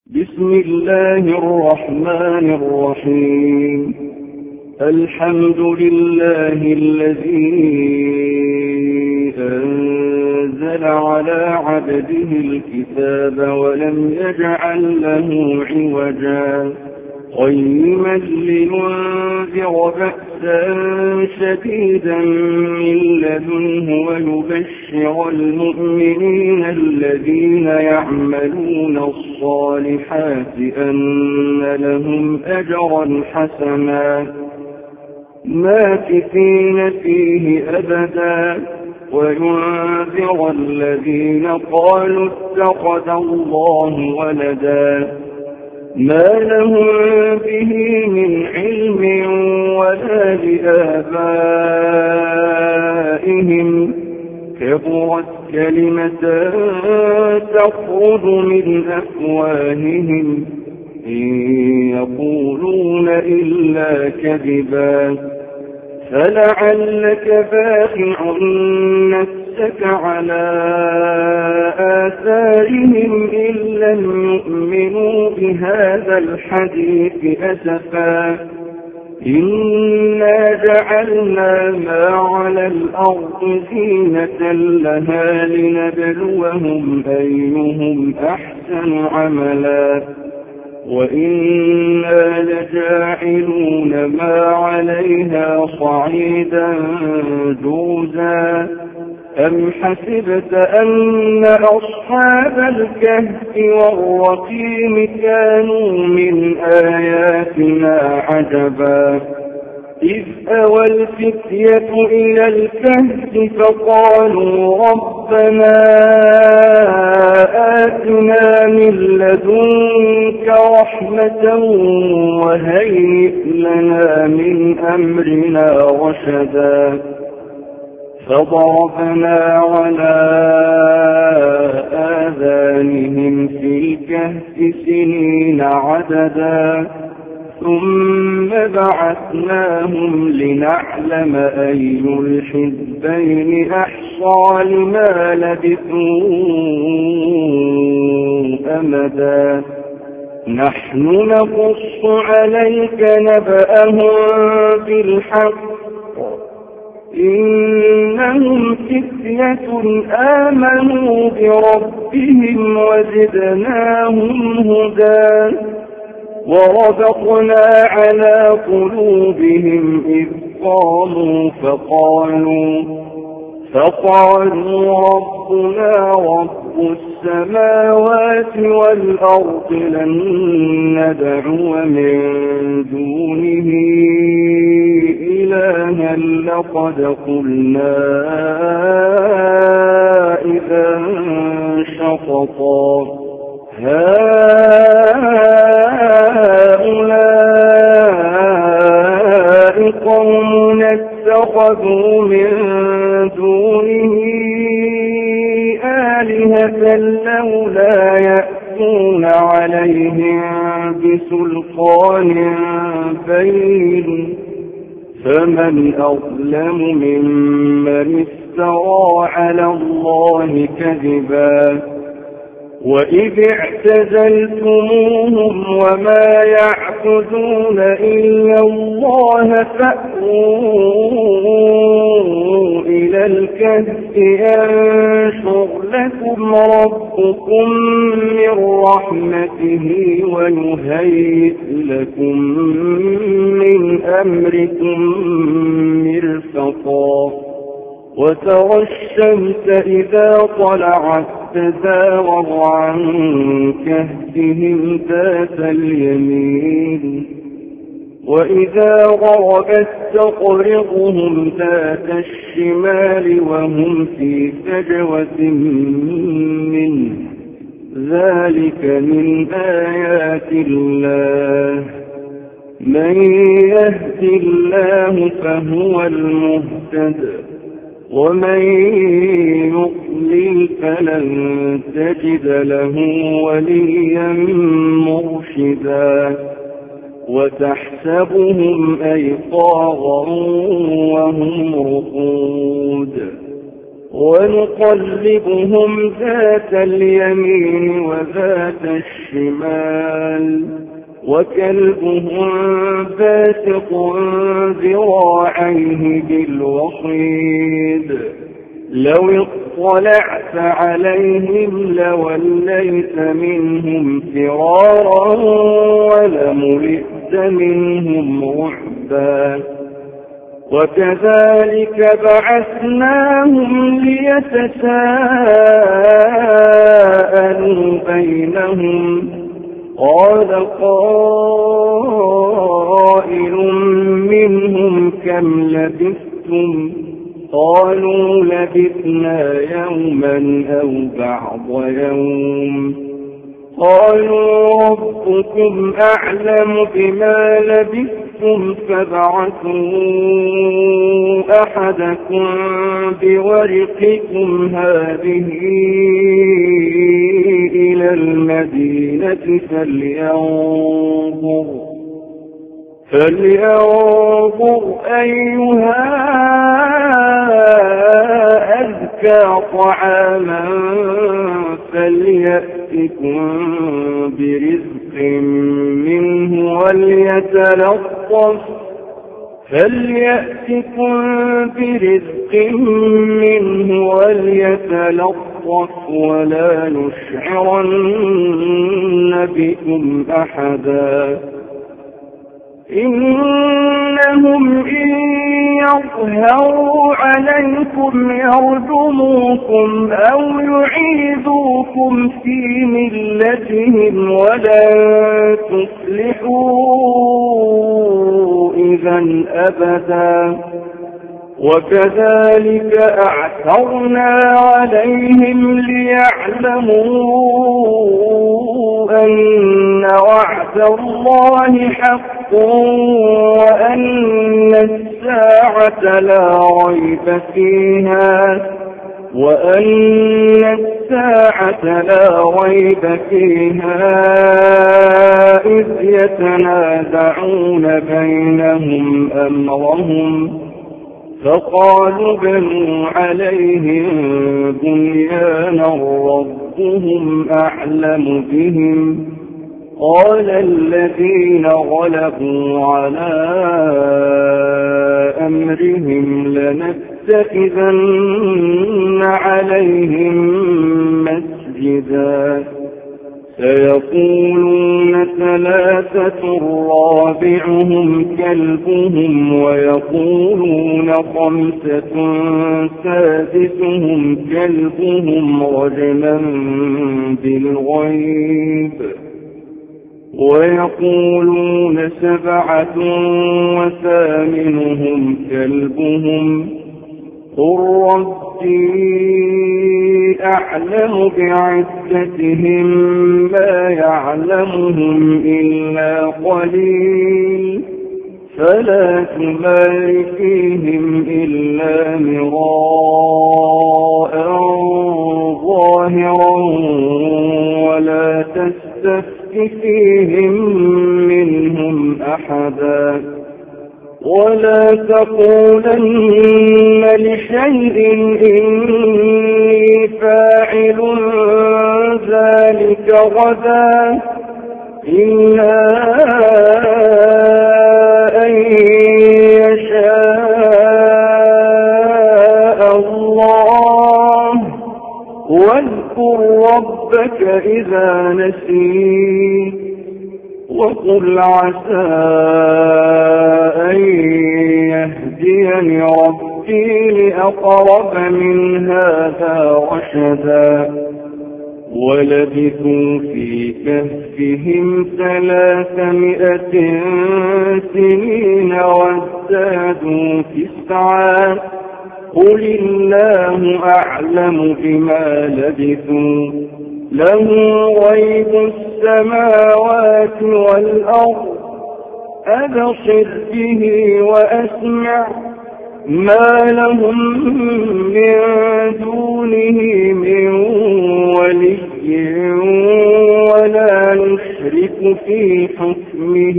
بسم الله الرحمن الرحيم. الحمد لله الذي أنزل على عبده الكتاب ولم يجعل له عوجا قيما لينذر بأسا شديدا من لدنه ويبشر المؤمنين الذين يعملون الصالحات أن لهم أجرا حسنا ماكثين فيه أبدا وينذر الذين قالوا اتخذ الله ولدا ما لهم به من علم ولا لآبائهم كبرت كلمة تخرج من أفواههم إن يقولون إلا كذبا فلعلك باخع نفسك على آثارهم إن لم يؤمنوا بهذا الحديث أسفا إنا جعلنا ما على الأرض زينة لها لنبلوهم أيهم أحسن عملا وإنا لجاعلون ما عليها صعيدا جرزا أم حسبت أن أصحاب الكهف والرقيم كانوا من آياتنا عجبا إذ أوى الفتية إلى الكهف فقالوا ربنا آتنا من لدنك رحمة وهيئ لنا من أمرنا رشدا فضربنا على آذانهم في الكهف سنين عددا ثم بعثناهم لنعلم أي الحزبين أحصى لما لبثوا أمدا نحن نقص عليك نبأهم بالحق إنهم فتية آمنوا بربهم وزدناهم هدى وربطنا على قلوبهم إذ قاموا فقالوا ربنا رب السماوات والأرض لن ندعو من دونه إلها لقد قلنا إذا شططا هؤلاء قوم اتخذوا من دونه آلهة لولا يأتون عليهم بسلطان بين فمن أظلم ممن افترى على الله كذبا وإذ اعتزلتموهم وما يعبدون إلا الله فأووا إلى الكهف ينشر لكم ربكم من رحمته ويهيئ لكم من أمركم مرفقا وترى الشمس إذا طلعت تزاور عن كهفهم ذات اليمين وإذا غربت تقرضهم ذات الشمال وهم في فجوة منه ذلك من آيات الله من يهد الله فهو المهتد ومن يضلل فلن تجد له وليا مرشدا وتحسبهم أيقاظا وهم رقود ونقلبهم ذات اليمين وذات الشمال وكلبهم باسط ذراعيه بالوصيد لو اطلعت عليهم لوليت منهم فرارا ولملئت منهم رعبا وكذلك بعثناهم ليتساءلوا بينهم قال قائل منهم كم لبثتم قالوا لبثنا يوما أو بعض يوم قالوا ربكم أعلم بما لبثتم فابعثوا أحدكم بورقكم هذه إلى المدينة فلينظر أيها أزكى طعاما فليأتكم برزق منه وليتلطف ولا يشعرن بكم أحدا إنهم إن يظهروا عليكم يرجموكم أو يعيدوكم في ملتهم ولن تفلحوا إذا أبدا وكذلك أعثرنا عليهم ليعلموا أن وعد الله حق وأن الساعة لا ريب فيها إذ يتنازعون بينهم أمرهم فقالوا بنوا عليهم بنيانا ربهم أعلم بهم قال الذين غلبوا على أمرهم لنتخذن عليهم مسجدا سيقولون ثلاثة رابعهم كلبهم ويقولون خمسة سادسهم كلبهم رجما بالغيب ويقولون سبعة وثامنهم كلبهم قل ربي أعلم بعدتهم ما يعلمهم إلا قليل فلا تمار فيهم إلا مراء ظاهرا ولا تستفت فيهم منهم أحدا ولا تقولن لشيء إني فاعل ذلك غدا إلا أن يشاء الله واذكر ربك إذا نسيت وقل عسى أن يهديني ربي لأقرب من هذا رشدا ولبثوا في كهفهم 300 سنين وازدادوا 9 قل الله أعلم بما لبثوا له غيب السماوات والأرض أبصر به وأسمع ما لهم من دونه من ولي ولا يشرك في حكمه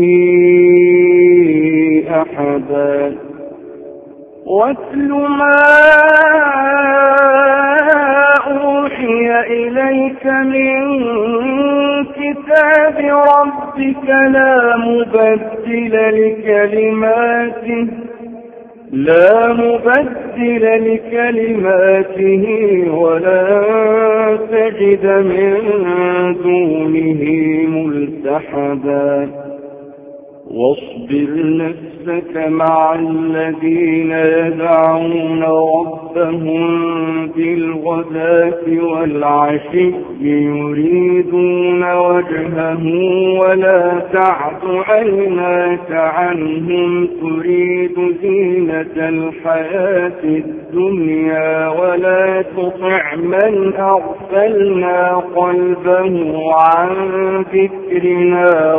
أحدا واتل ما إليك من كتاب ربك لا مبدل لكلماته ولا تجد من دونه ملتحدا واصبر نفسك مع الذين يدعون ربهم بالغداة والعشي يريدون وجهه ولا تعد عيناك عنهم تريد زينة الحياة الدنيا ولا تطع من أغفلنا قلبه عن ذكرنا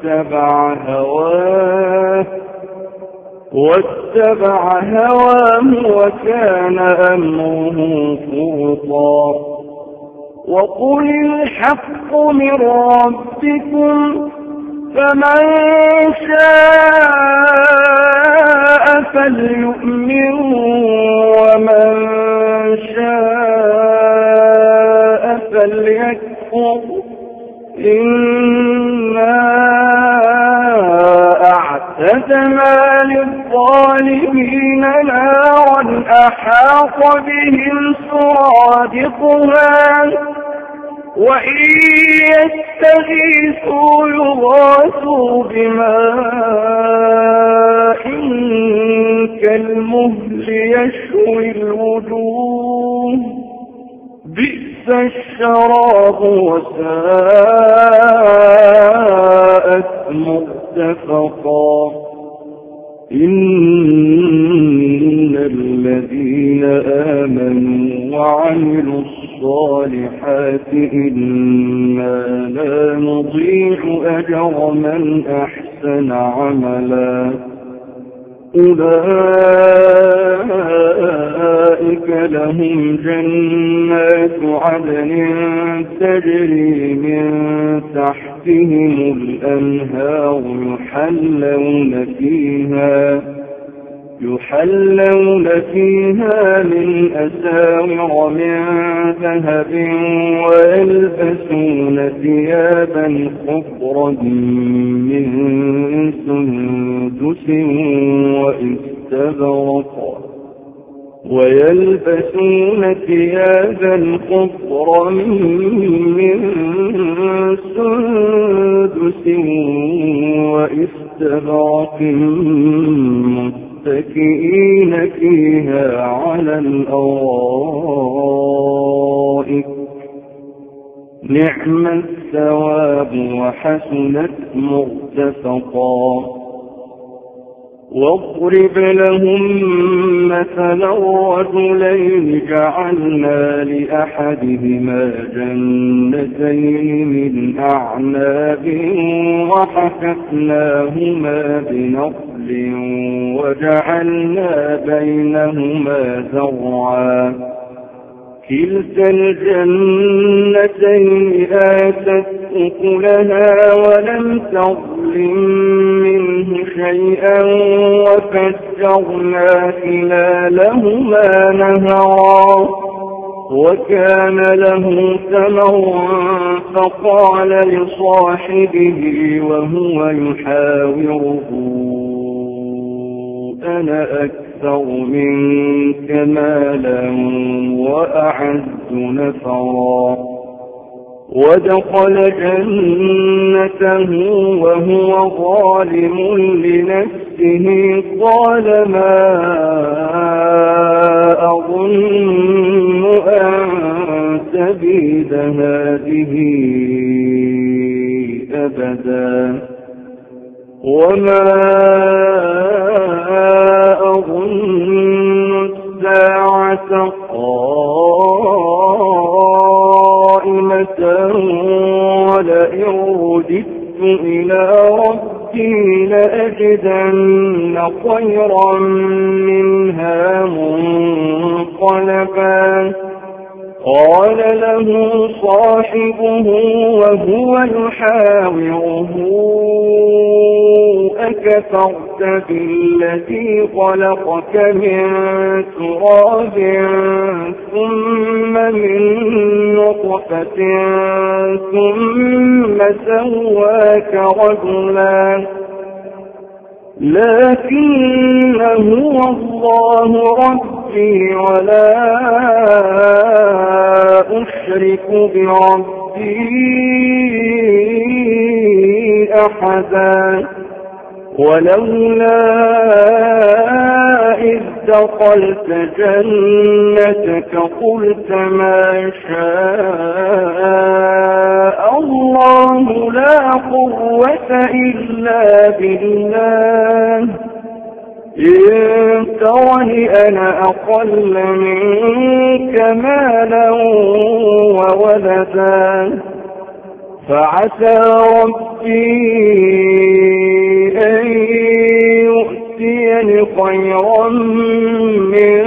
واتبع هواه وكان أمره فرطا وقل الحق من ربكم فمن شاء فليؤمن ومن شاء فليكفر إنا أعتدنا للظالمين نارا أحاط بهم سرادقها وإن يستغيثوا يغاثوا بماء كالمهل يشوي الوجوه بئس الشراب وساءت مرتفقا إن الذين آمنوا وعملوا الصالحات إنا لا نضيع أجر من أحسن عملا أولئك لهم جنات عدن تجري من تحتهم الأنهار يحلون فيها من أساور من ذهب ويلبسون ثيابا خضرا من سندس واستبرق متكئين فيها على الأرائك نعم الثواب وحسنت مرتفقا واضرب لهم مثلا رجلين جعلنا لأحدهما جنتين من أعناب وحففناهما بنخل وجعلنا بينهما زرعا كلتا الجنتين آتت أكلها ولم تظلم منه شيئا وفجرنا خلالهما نهرا وكان له ثمر فقال لصاحبه وهو يحاوره أنا أكثر منك مالا وأعز نفرا ودخل جنته وهو ظالم لنفسه قال ما أظن أن تبيد هذه أبدا وما أظن الساعة قائمة ولئن رددت إلى ربي لأجدن خيرا منها منقلبا قال له صاحبه وهو يحاوره أكفرت بالذي خلقك من تراب ثم من نطفة ثم سواك رجلا لكن هو الله ربي ولا أشرك بربي أحدا ولولا إذ دخلت جنتك قلت ما شاء الله لا قوة إلا بالله إن ترني أنا أقل منك مالا وولدا فعسى ربي أن يؤتيني خيرا من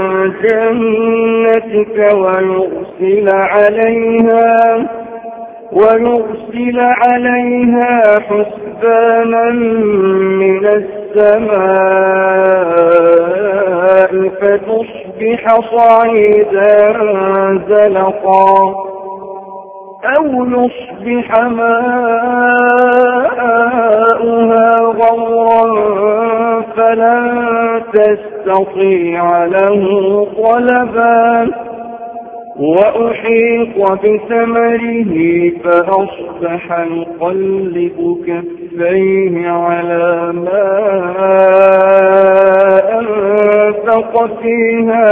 جنتك ويرسل عليها حسبانا من السماء فتصبح صعيدا زلقا أو يصبح ماؤها غورا فلن تستطيع له طلبا وأحيط بثمره فأصبح يقلب كفيه على ما أنفق فيها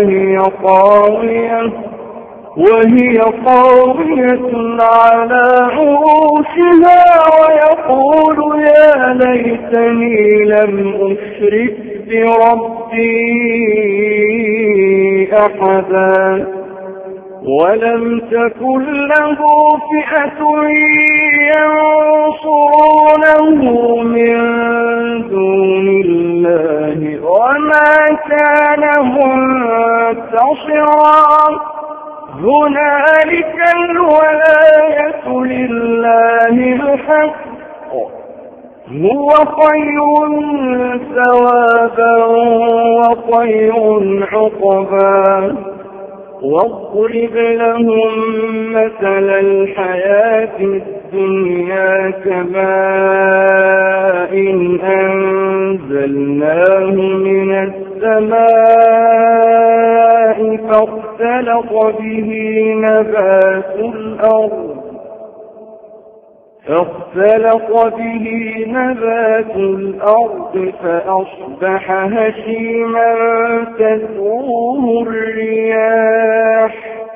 وهي قاوية على عروشها ويقول يا ليتني لم أشرك بربي أحدا ولم تكن له فئة ينصرونه من دون الله وما كان منتصرا هنالك الولاية لله الحق هو خير ثوابا وخير عقبا واضرب لهم مثل الحياة الدنيا كماء أنزلناه من السماء فاختلط به نبات الأرض فأصبح هشيما تذروه الرياح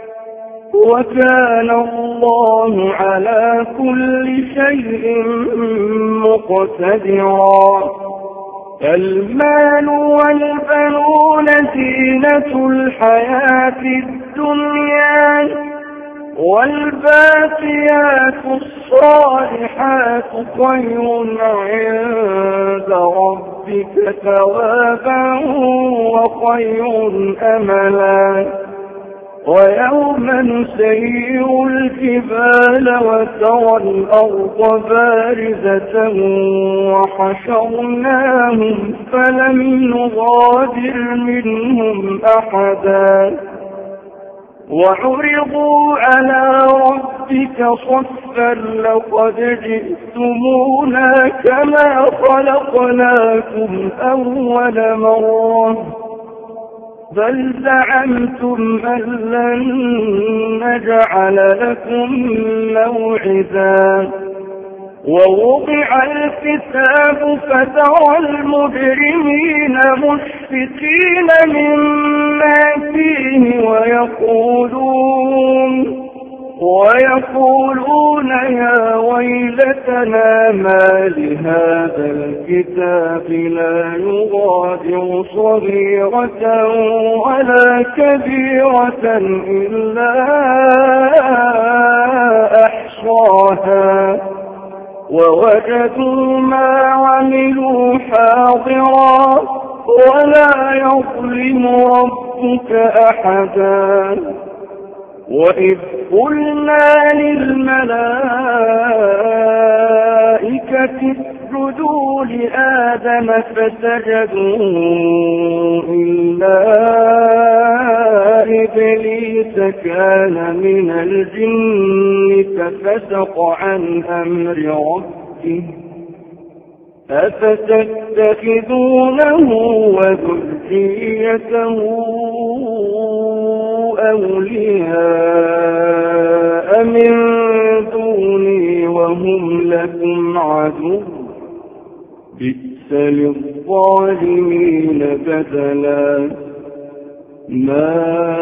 وكان الله على كل شيء مقتدرا المال والبنون زينة الحياة الدنيا والباقيات الصالحات خير عند ربك ثوابا وخير أملا ويوم نسير الجبال وترى الأرض بارزة وحشرناهم فلم نغادر منهم أحدا وعرضوا على ربك صفا لقد جئتمونا كما خلقناكم أول مرة بل زعمتم أن لن نجعل لكم موعدا ووضع الكتاب فترى المجرمين مشفقين مما فيه ويقولون يا ويلتنا ما لهذا الكتاب لا يغادر صغيرة ولا كبيرة إلا أحصاها ووجدوا ما عملوا حاضرا ولا يظلم ربك أحدا وإذ قلنا للملائكة اسجدوا لآدم فسجدوا إلا إبليس كان من الجن ففسق عن أمر ربه أفتتخذونه وذريته أولياء من دوني وهم لكم عدو بئس للظالمين بدلا ما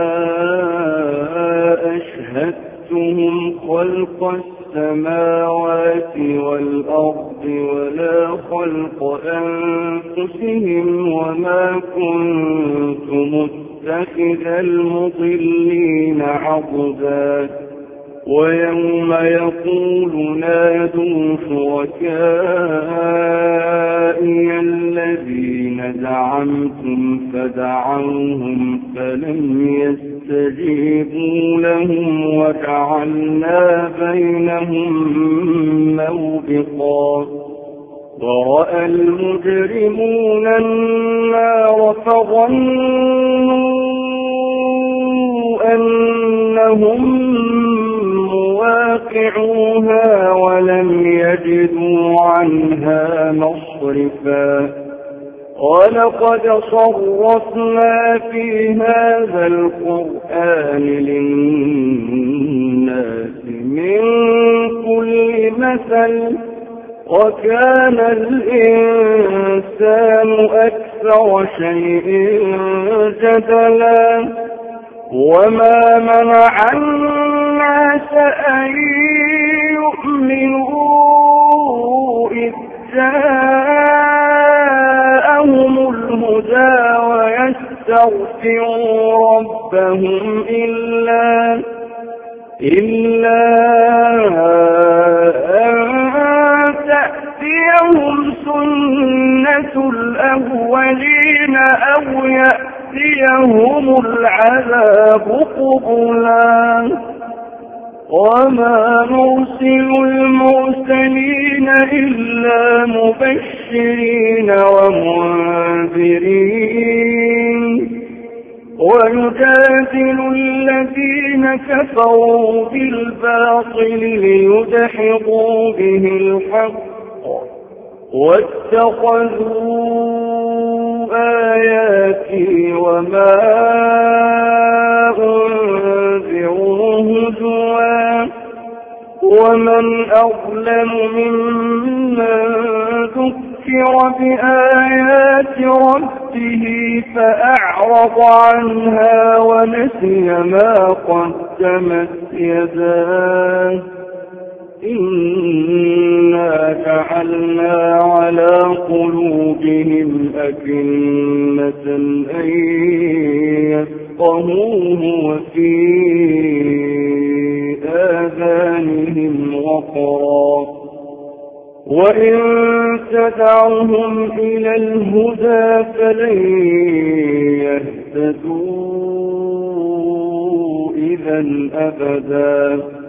أشهدتهم خلق السماوات والأرض ولا خلق أنفسهم وما كنت متخذ المضلين عضدا ويوم يقول نادوا شركائي الذين زعمتم فدعوهم فلم يستجيبوا لهم وجعلنا بينهم موبقا ورأى المجرمون النار فظنوا أنهم مواقعوها ولم يجدوا عنها مصرفا ولقد صرفنا في هذا القرآن للناس من كل مثل وكان الإنسان أكثر شيء جدلا وما منع الناس أن يؤمنوا إذ جاءهم الهدى ويستغفروا ربهم إلا أن تأتيهم سنة الأولين أو يأتيهم العذاب قبلا وما نرسل المرسلين إلا مبشرين ومنذرين ويجادل الذين كفروا بالباطل ليدحضوا به الحق واتخذوا آياتي وما أنذروا هزوا ومن أظلم ممن ذكر بآيات ربه فأعرض عنها ونسي ما قدمت يداه إنا جعلنا على قلوبهم أكنة أن يفقهوه وفي آذانهم وقرا وإن تدعهم إلى الهدى فلن يهتدوا إذا أبدا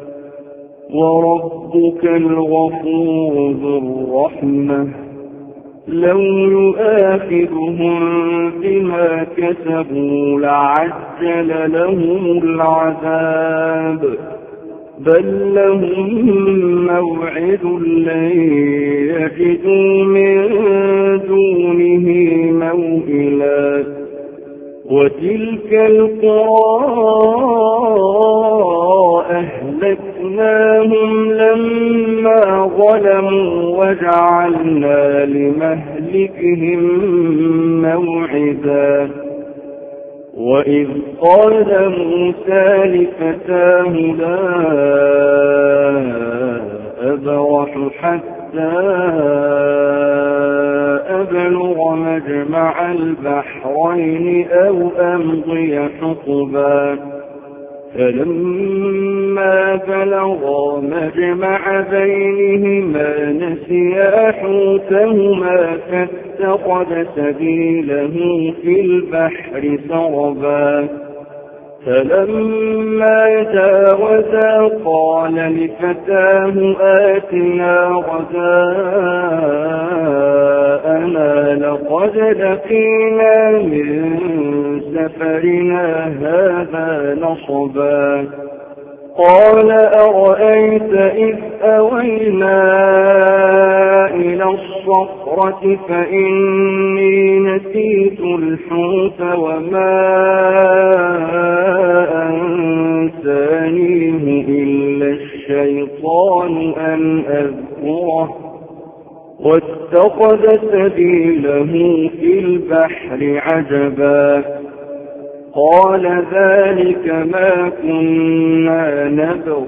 وربك الغفور ذو الرحمة لو يؤاخذهم بما كسبوا لعجل لهم العذاب بل لهم موعد لن يجدوا من دونه موئلا وتلك القرى أهلكناهم لما ظلموا وجعلنا لمهلكهم موعدا وإذ قال موسى لفتاه لا أبرح حتى أبلغ مجمع البحرين أو أمضي حقبا فلما بلغا مجمع بينهما نسيا حوتهما فاتخذ سبيله في البحر سربا فلما جاوزا قال لفتاه آتنا غداءنا لقد لقينا من سفرنا هذا نصبا قال أرأيت إذ أوينا إلى الصخرة فإني نسيت الحوت وما أنسانيه إلا الشيطان أن أذكره واتخذ سبيله في البحر عجبا قال ذلك ما كنا نبغ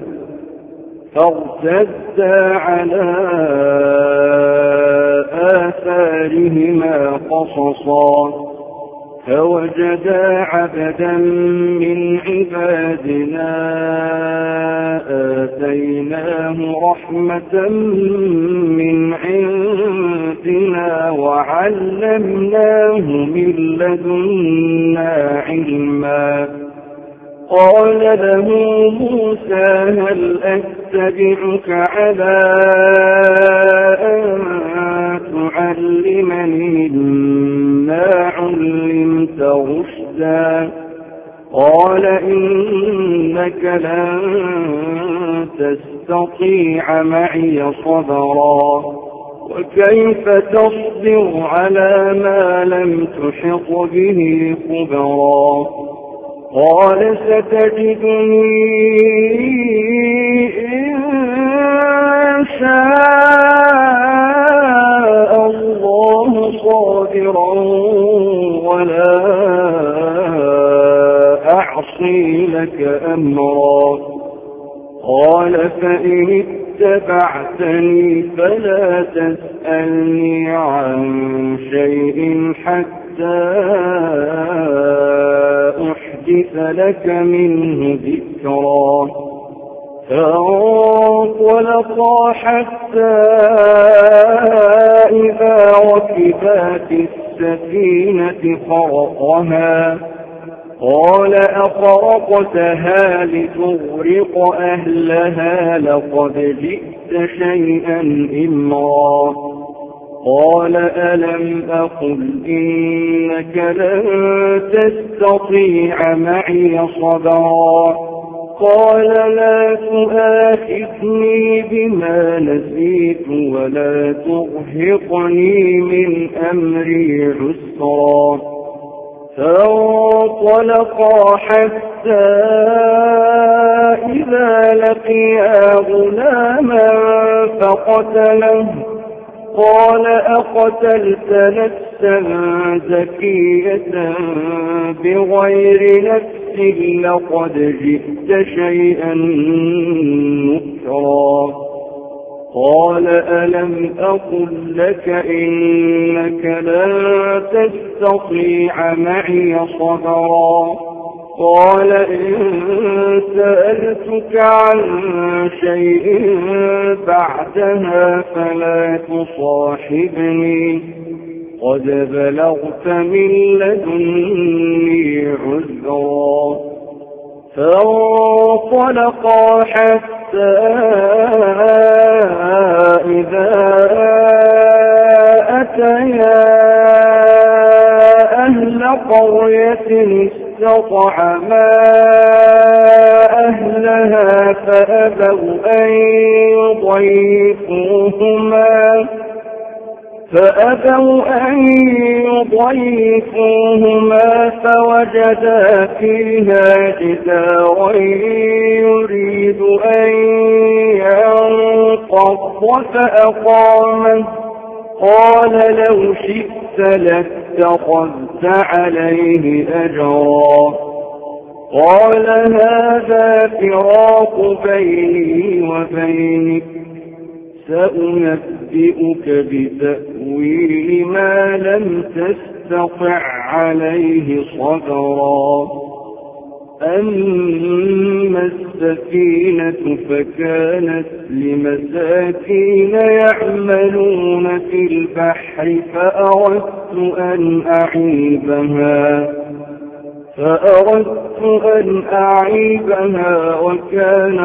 فارتدا على آثارهما قصصا فوجدا عبدا من عبادنا آتيناه رحمة من عندنا وعلمناه من لدنا علما قال له موسى هل أتبعك على أن تعلمني مما علمت رشدا قال إنك لن تستطيع معي صبرا وكيف تصبر على ما لم تحط به خبرا قال ستجدني إن شاء الله صابرا ولا أعصي لك أمرا قال فإن اتبعتني فلا تسألني عن شيء حتى أحدث لك منه ذكرا فانطلقا حتى إذا ركبا في السفينة خرقها قال أخرقتها لتغرق أهلها لقد جئت شيئا إمرا قال ألم أقل إنك لن تستطيع معي صبرا قال لا تؤاخذني بما نسيت ولا ترهقني من أمري عسرا فانطلقا حتى إذا لقيا غلاما فقتله قال أقتلت نفسا زكية بغير نفس لقد جئت شيئا نكرا قال ألم أقل لك إنك لن تستطيع معي صبرا قال إن سألتك عن شيء بعدها فلا تصاحبني قد بلغت من لدني عذرا فانطلقا حتى إذا أتيا أهل قرية استطعما أهلها فأبوا أن يضيفوهما فوجدا فيها جدارا يريد أن ينقض فأقامه قال لو شئت لاتخذت عليه أجرا قال هذا فراق بيني وبينك سأنبئك بتأويل ما لم تستطع عليه صبرا أما السفينة فكانت لمساكين يعملون في البحر فأردت أن أعيبها فأردت أن أعيبها وكان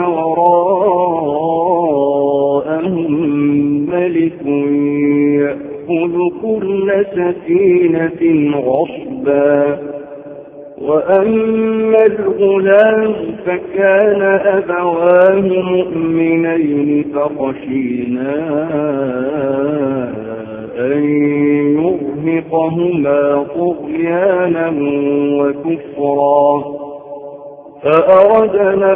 وراءهم ملك يأخذ كل سفينة غصبا. وأما الغلام فكان أبواه مؤمنين فخشينا أن يرهقهما طغيانا وكفرا فأردنا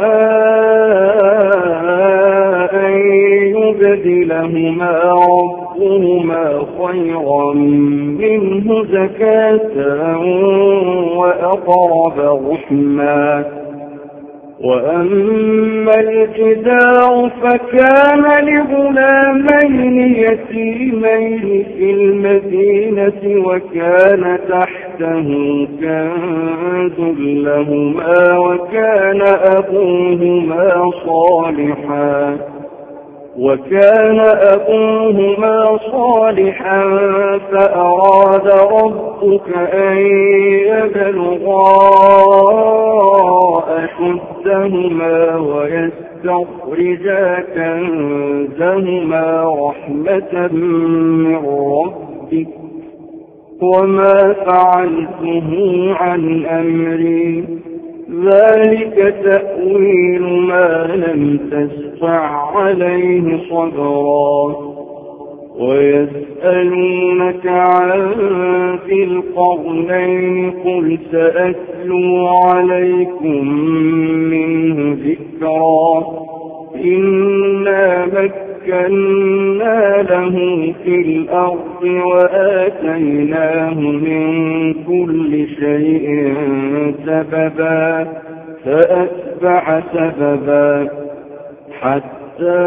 أن يبدلهما ربهما خيرا منه زكاة وأقرب رحما. وأما الجدار فكان لغلامين يتيمين في المدينة وكان تحته كنز لهما وكان أبوهما صالحا فأراد ربك أن يبلغا أشدهما ويستخرجا كنزهما رحمة من ربك وما فعلته عن أمري ذلك تأويل ما لم تستطع عليه صبرا. ويسألونك عن ذي القرنين قل سأتلو عليكم منه ذكرا. إنا مكنا له في الأرض وآتيناه من كل شيء سببا فأتبع سببا حتى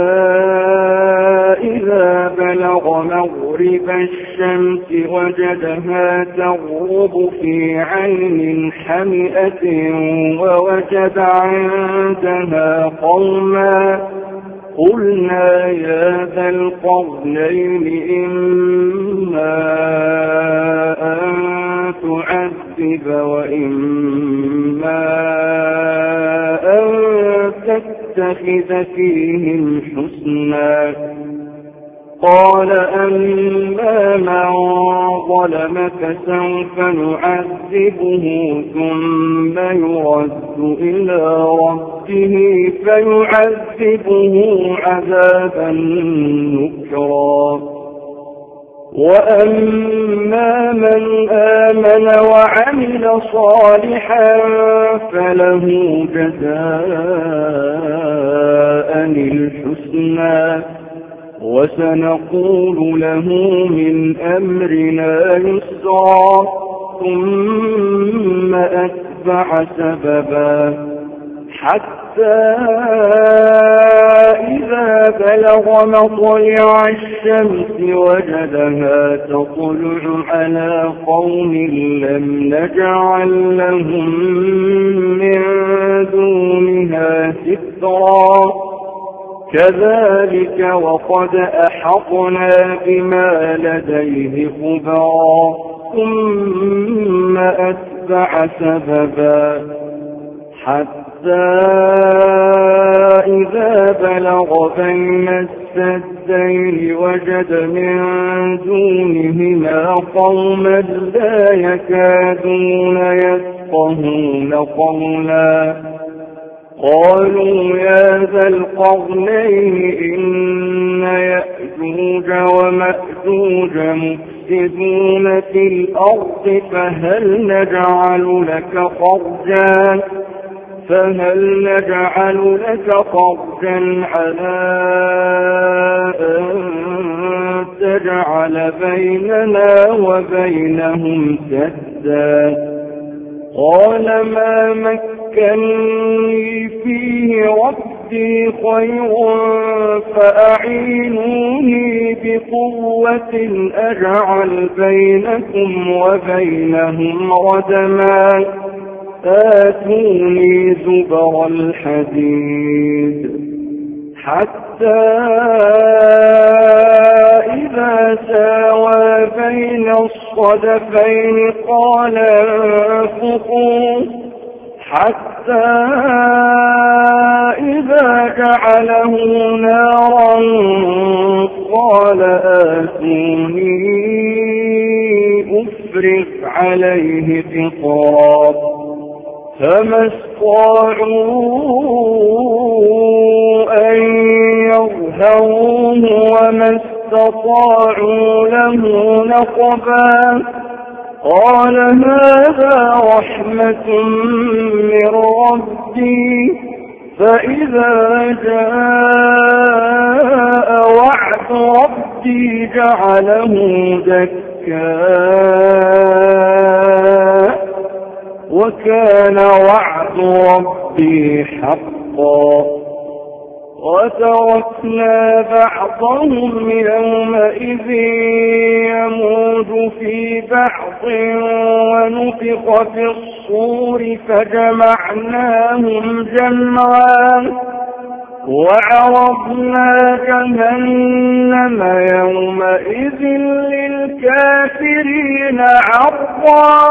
إذا بلغ مغرب الشمس وجدها تغرب في عين حمئة ووجد عندها قوما قلنا يا ذا القرنين إما أن تعذب وإما أن تتخذ فيهم حسنا. قال أما من ظلم فسوف نعذبه ثم يرد إلى ربه فيعذبه عذابا نكرا. وأما من آمن وعمل صالحا فله جزاء الحسنى وسنقول له من أمرنا يسرا. ثم أتبع سببا حتى إذا بلغ مطلع الشمس وجدها تطلع على قوم لم نجعل لهم من دونها سترا. كذلك وقد أحطنا بما لديه خبرا. ثم أتبع سببا حتى إذا بلغ بين السدين وجد من دونهما قوما لا يكادون يفقهون قولا. قالوا يا ذا القرنين إن يأجوج ومأجوج مفسدون في الأرض فهل نجعل لك خرجا على أن تجعل بيننا وبينهم سدا. قال ما مكنني فيه ربي خير فأعينوني بقوة أجعل بينكم وبينهم ردما. آتوني زبر الحديد حتى إذا ساوى بين الصدفين قال انفخوا حتى إذا جعله نارا قال آتوني أفرغ عليه قطرا فما استطاعوا أن يظهروه وما استطاعوا له نقبا قال هذا رحمة من ربي فإذا جاء وعد ربي جعله دكا وكان وعد ربي حقا وتركنا بعضهم يومئذ يموج في بعض ونفخ في الصور فجمعناهم جمعا وعرضنا جهنم يومئذ للكافرين عرضا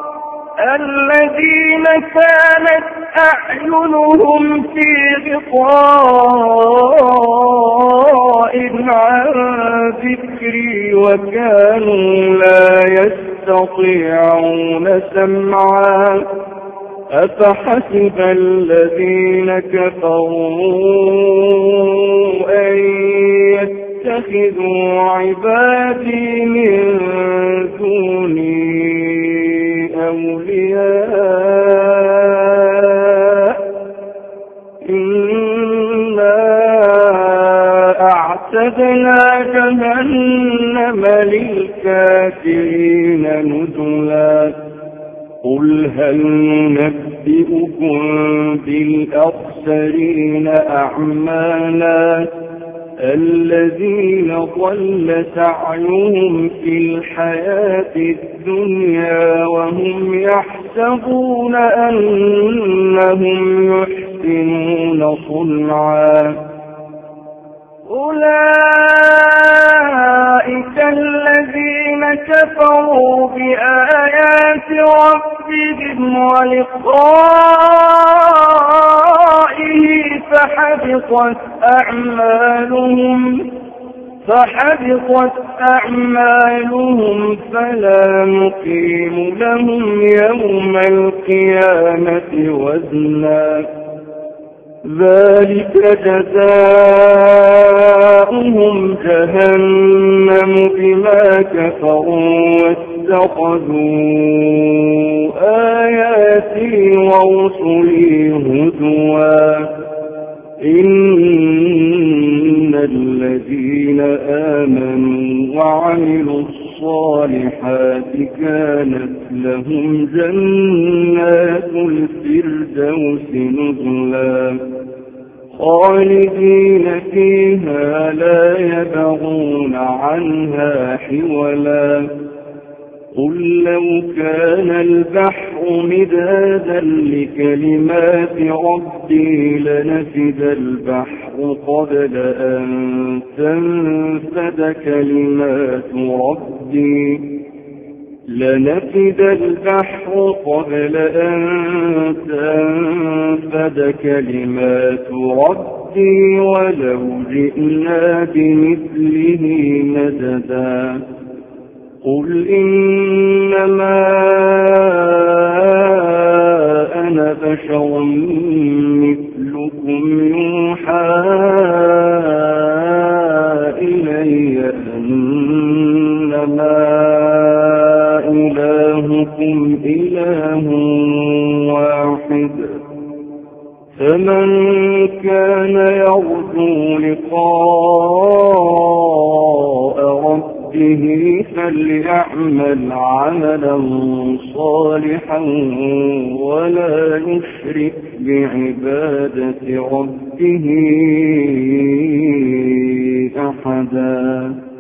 الذين كانت أعينهم في غطاء عن ذكري وكانوا لا يستطيعون سمعا أفحسب الذين كفروا أن يتخذوا عبادي من دوني أولياء إنا أعتدنا جهنم للكافرين نزلا قل هل ننبئكم بالأخسرين أعمالا الذين ضل سعيهم في الحياة الدنيا وهم يحسبون أنهم يحسنون صنعا أولئك الذين كفروا بآيات ربهم ولقائه فحبطت أعمالهم فلا نقيم لهم يوم القيامة وزنا ذلك جزاؤهم جهنم بما كفروا واتخذوا آياتي ورسلي هزوا إن الذين آمنوا وعملوا الصالحات كانت لهم جنات الفردوس نزلا خالدين فيها لا يبغون عنها حولا قل لو كان البحر مدادا لكلمات ربي لنفد البحر قبل أن تنفد كلمات ربي لنفد البحر قبل أن تنفد كلمات ربي ولو جئنا بمثله مددا قل إنما أنا بشر مثلكم يوحى إلي أنما إلهكم إله واحد فمن كان يرجو لقاء ربه فليعمل عملا صالحا ولا يشرك بعبادة ربه أحدا.